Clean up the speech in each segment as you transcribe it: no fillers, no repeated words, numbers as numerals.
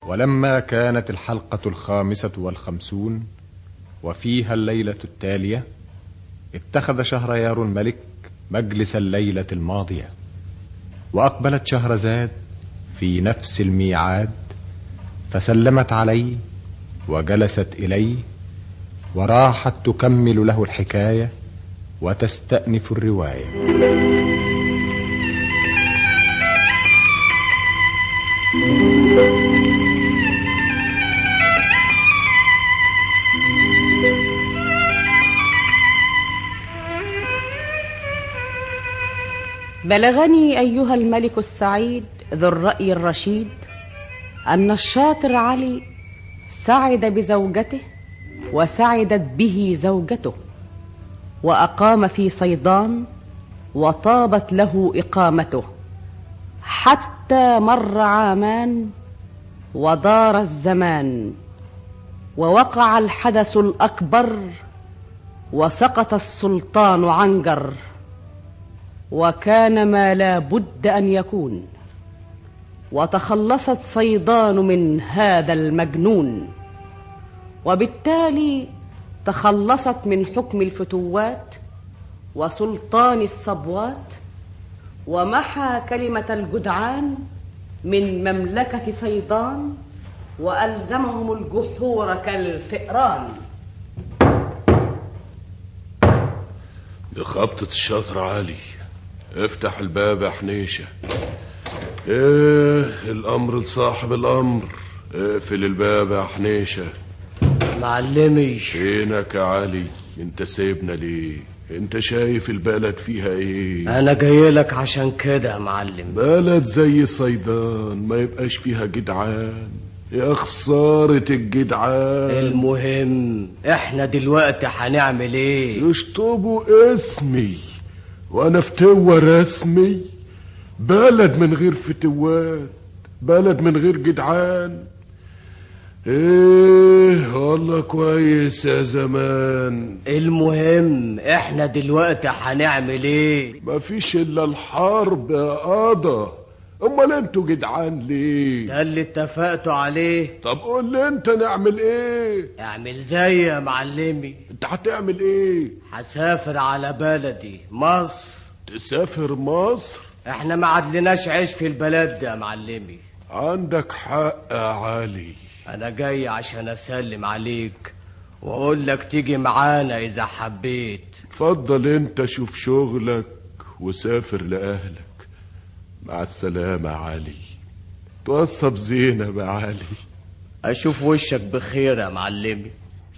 ولما كانت الحلقة 55 وفيها الليلة التالية، اتخذ شهريار الملك مجلس الليلة الماضية، وأقبلت شهرزاد في نفس الميعاد، فسلمت عليه وجلست إليه، وراحت تكمل له الحكاية وتستأنف الرواية. بلغني أيها الملك السعيد ذو الرأي الرشيد أن الشاطر علي سعد بزوجته وسعدت به زوجته، وأقام في صيدان وطابت له إقامته، حتى مر عامان ودار الزمان، ووقع الحدث الأكبر وسقط السلطان عنجر، وكان ما لا بد أن يكون، وتخلصت صيدان من هذا المجنون، وبالتالي تخلصت من حكم الفتوات وسلطان الصبوات، ومحى كلمة الجدعان من مملكة صيدان، وألزمهم الجحور كالفئران. دي خبطة الشاطر علي. افتح الباب يا حنيشة. ايه الامر لصاحب الامر. اقفل الباب يا حنيشة. معلمي. فينك يا علي؟ انت سايبنا ليه؟ انت شايف البلد فيها ايه؟ انا جاي لك عشان كده يا معلم. بلد زي صيدان ما يبقاش فيها جدعان؟ يا خسارة الجدعان. المهم احنا دلوقتي هنعمل ايه؟ يشطبوا اسمي وانا فتوة رسمي. بلد من غير فتوات، بلد من غير جدعان. ايه والله كويس يا زمان. المهم احنا دلوقتي هنعمل ايه؟ مفيش الا الحرب يا قضا. امال انتوا جدعان ليه؟ ده اللي اتفقتوا عليه. طب قول لي انت نعمل ايه؟ اعمل زي يا معلمي. انت هتعمل ايه؟ هسافر على بلدي مصر. تسافر مصر؟ احنا ما عدلناش عيش في البلد ده يا معلمي. عندك حق يا علي. انا جاي عشان اسلم عليك واقول لك تيجي معانا اذا حبيت. اتفضل انت شوف شغلك وسافر لاهلك. مع السلامة يا علي. توصى بزينب يا علي. اشوف وشك بخير يا معلمي.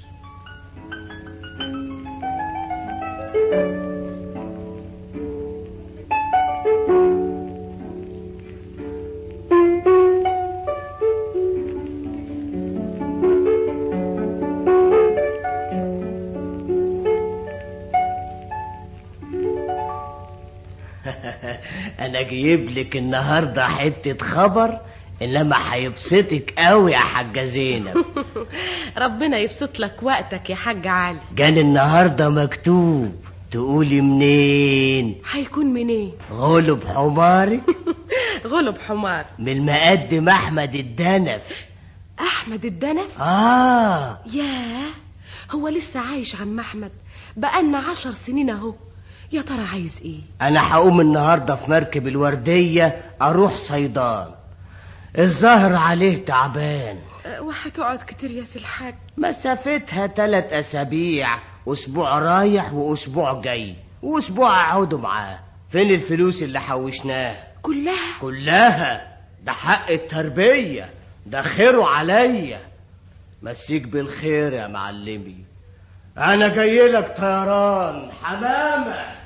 انا جايب لك النهارده حته خبر انما هيبسطك قوي يا حاجه زينب. ربنا يبسط لك وقتك يا حاج علي. جاني النهارده مكتوب. تقولي منين؟ هيكون منين؟ غلب حماري. غلب حمار من المقدم احمد الدنف. احمد الدنف؟ ياه، هو لسه عايش عم احمد؟ بقالنا 10 سنين اهو. يا ترى عايز ايه؟ انا هقوم النهارده في مركب الورديه اروح صيدان. الظهر عليه تعبان. وهتقعد كتير يا سي الحاج؟ مسافتها 3 أسابيع، اسبوع رايح واسبوع جاي، واسبوع اقعدوا معاه. فين الفلوس اللي حوشناها؟ كلها. ده حق التربيه، ده خيره عليا. مسيك بالخير يا معلمي. انا جاي لك طيران حمامه.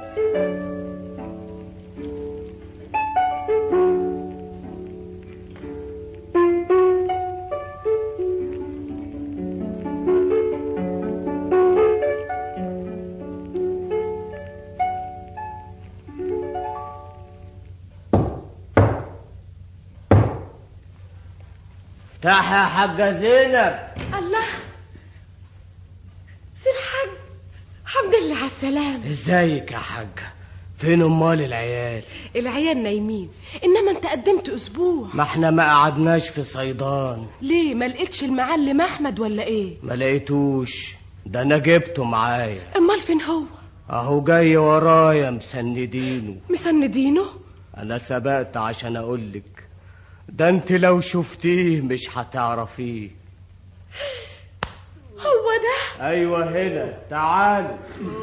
افتح يا حاجه زينب. الله، سي الحاج، الحمد لله على السلامة. ازيك يا حاجه؟ فين امال العيال؟ العيال نايمين، انما انت قدمت اسبوع. ما احنا ما قعدناش في صيدان. ليه ما لقيتش المعلم احمد ولا ايه؟ ما لقيتوش، ده انا جبته معايا. امال فين هو؟ اهو جاي ورايا مسندينه. مسندينه؟ انا سبقت عشان اقولك، ده انت لو شفتيه مش هتعرفيه. هو ده؟ ايوه هنا، تعال.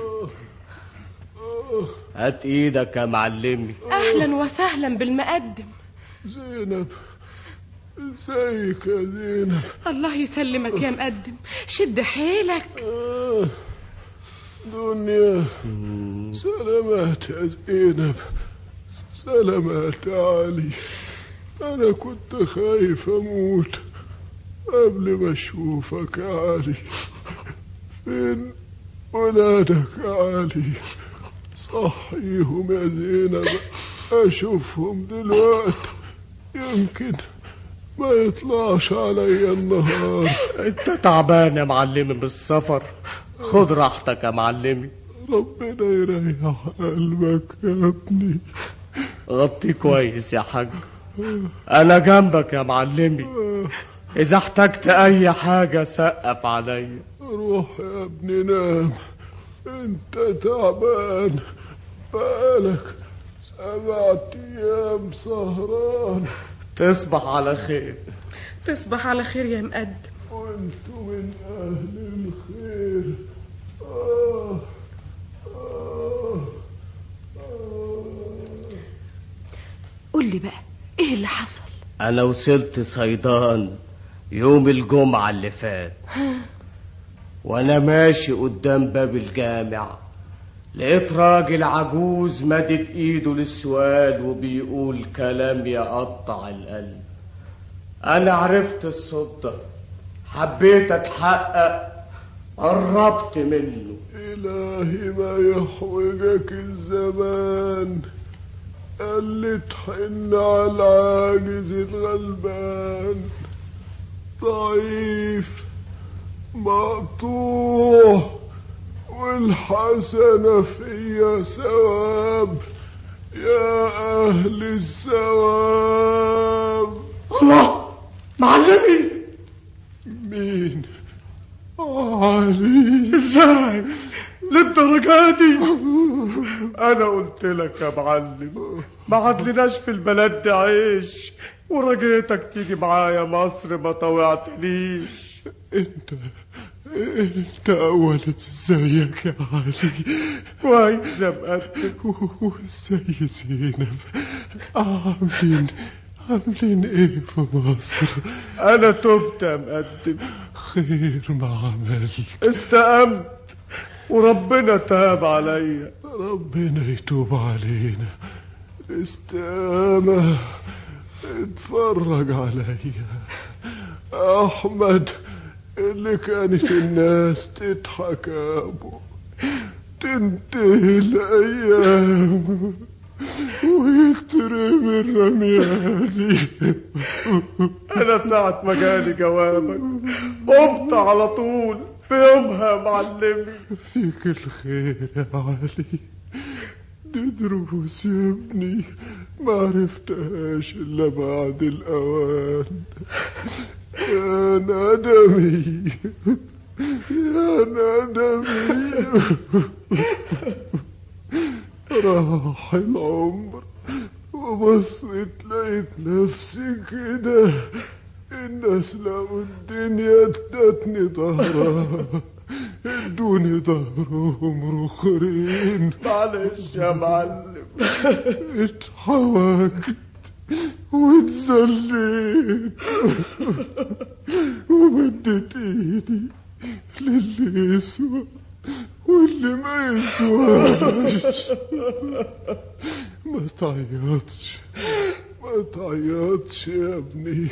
هات ايدك يا معلمي. اهلا وسهلا بالمقدم. زينب، ازيك يا زينب؟ الله يسلمك يا مقدم، شد حيلك. دنيا، سلامات يا زينب، سلامات يا علي. انا كنت خايف اموت قبل ما اشوفك يا علي. فين ولادك يا علي؟ صحيهم يا زينب، اشوفهم دلوقتي، يمكن ما يطلعش عليا النهار. انت تعبان يا معلمي بالسفر، خد راحتك يا معلمي. ربنا يريح قلبك يا ابني. غطي كويس يا حاج، انا جنبك يا معلمي، اذا احتجت اي حاجة سقف عليا. روح يا ابني نام، انت تعبان، بقالك 7 أيام سهران. تصبح على خير. تصبح على خير يا مقدم. وانتوا من اهل الخير. قول لي بقى ايه اللي حصل؟ انا وصلت صيدان يوم الجمعة اللي فات، وانا ماشي قدام باب الجامع لقيت راجل عجوز مدد ايده للسؤال وبيقول كلام يقطع القلب. انا عرفت الصوت ده، حبيت اتحقق، قربت منه. إلهي ما يحوجك الزمان، اللي تحن على العاجز الغلبان، ضعيف مقطوع والحسنة فيا ثواب، يا أهل الثواب. الله، معلمي. مين؟ علي. ازاي للدرجة دي؟ انا قلت لك يا معلم ما عدلناش في البلد دي عيش، ورجيتك تيجي معايا مصر ما طوعتنيش. انت اولد ازيك يا علي؟ كويس يا مقدم. وازاي زينب؟ عاملين ايه في مصر؟ انا تبت يا مقدم. خير ما عمل؟ استقمت وربنا تاب عليا. ربنا يتوب علينا. استقامة. اتفرج عليا احمد اللي كانت الناس تضحك ابو، تنتهي الايام ويترمي الرميالي. انا ساعة ما جالي جوابك قمت على طول في يومها يا معلمي. فيك الخير يا علي، دي دروس يا ابني ما عرفتهاش الا بعد الاوان. يا ندمي يا ندمي، راح العمر وبصيت لقيت نفسي كده، الناس لقوا الدنيا ادتني ظهرها، ادوني ظهرهم رخرين. معلش يا معلم. اتحوجت واتذليت ومدت ايدي للي يسوى واللي ما يسواش. ما تعيطش يا ابني،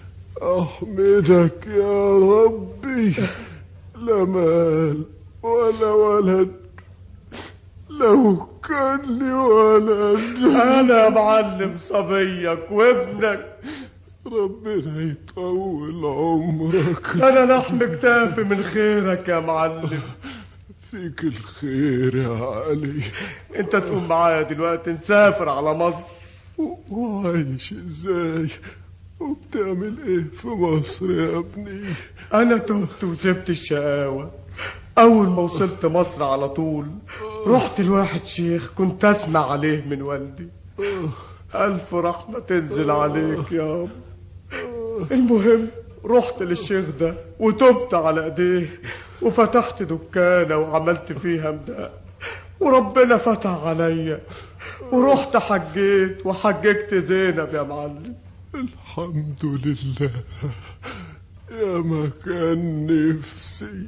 احمدك يا ربي، لا مال ولا ولد، لو كان لي ولد. انا يا معلم صبيك وابنك، ربنا يطول عمرك. انا لحم كتافي من خيرك يا معلم. فيك الخير يا علي. انت تقوم معايا دلوقتي نسافر على مصر. وعايش ازاي وبتعمل ايه في مصر يا ابني؟ انا تهت وسبت الشقاوة. اول ما وصلت مصر على طول رحت لواحد شيخ كنت اسمع عليه من والدي. الف رحمة تنزل عليك يا. المهم رحت للشيخ ده وتبت على ايديه وفتحت دكانة وعملت فيها مداء وربنا فتح عليا ورحت حجيت وحججت زينب يا معلم. الحمد لله. يا ما كان نفسي.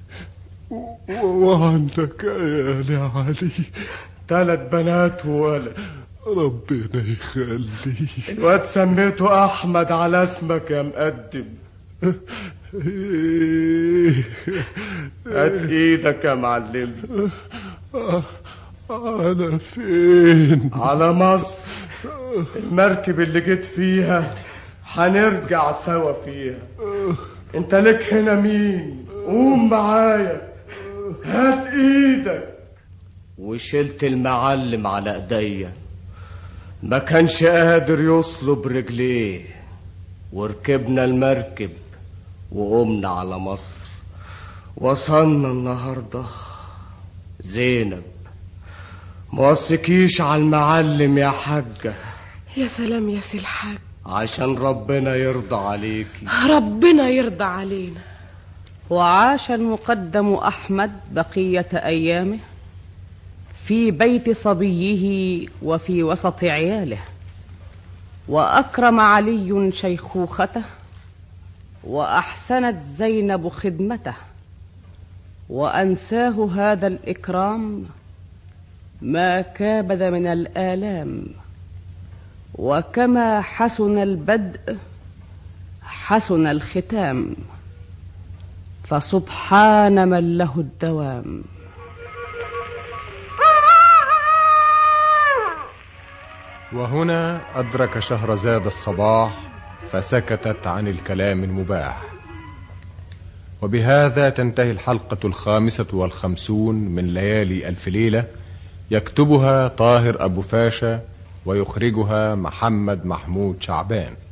وعندك عيال يا علي؟ 3 بنات وولد. ربنا يخلي. الواد سميته احمد على اسمك يا مقدم. هات ايدك يا معلم. على فين؟ على مصر. المركب اللي جيت فيها هنرجع سوا فيها. انت لك هنا مين؟ قوم معايا. هات ايدك. وشلت المعلم على ايديا ما كانش قادر يصلب رجليه وركبنا المركب وقمنا على مصر. وصلنا النهارده. زينب موثقيش على المعلم يا حاجة. يا سلام يا سي الحاج. عشان ربنا يرضى عليكي. ربنا يرضى علينا. وعاش المقدم أحمد بقية أيامه في بيت صبيه وفي وسط عياله، وأكرم علي شيخوخته، وأحسنت زينب خدمته، وأنساه هذا الإكرام ما كابد من الآلام. وكما حسن البدء حسن الختام، فسبحان من له الدوام. وهنا أدرك شهرزاد الصباح فسكتت عن الكلام المباح. وبهذا تنتهي الحلقة 55 من ليالي ألف ليلة، يكتبها طاهر أبو فاشا ويخرجها محمد محمود شعبان.